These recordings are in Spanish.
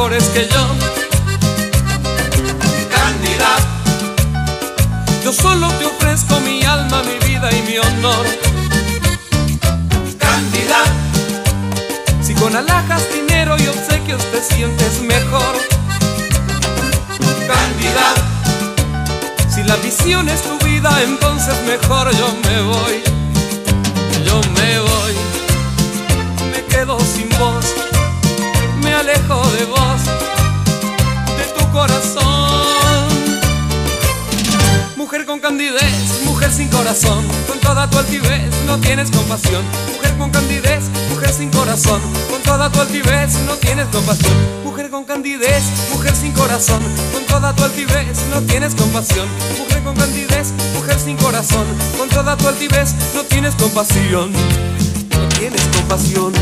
mejores que yo. Cándida, yo solo te ofrezco mi alma, mi vida y mi honor. Cándida, Si con alhajas, dinero y obsequios te sientes mejor. Cándida, Si la visión es tu vida, entonces mejor yo me voy. Yo me voy, me quedo sin voz, me alejo de vos, de tu corazón. Mujer con candidez, mujer sin corazón, con toda tu altivez no tienes compasión. Mujer con candidez, mujer sin corazón, con toda tu altivez no tienes compasión. Mujer con candidez, mujer sin corazón, con toda tu altivez no tienes compasión. Mujer con candidez, mujer sin corazón, con toda tu altivez no tienes compasión. No tienes compasión.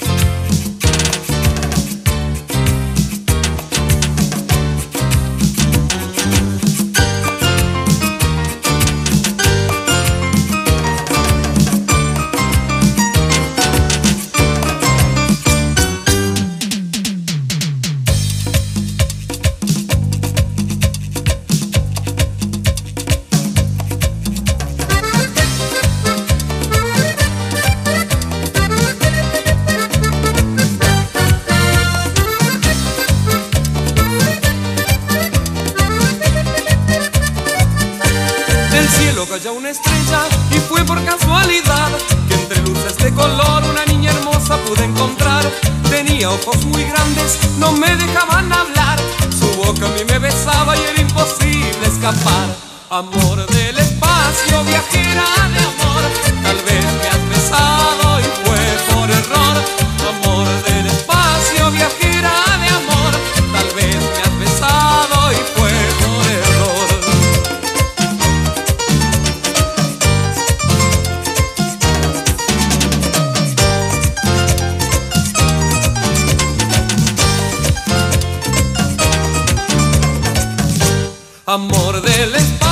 Del cielo cayó una estrella y fue por casualidad que entre luces de color una niña hermosa pude encontrar. Tenía ojos muy grandes, no me dejaban hablar, su boca a mí me besaba y era imposible escapar. Amor del espacio, viajera de amor, tal vez me has besado y fue por error. Amor del espacio, viajera de amor, tal vez me has besado y fue por error. Amor del espacio.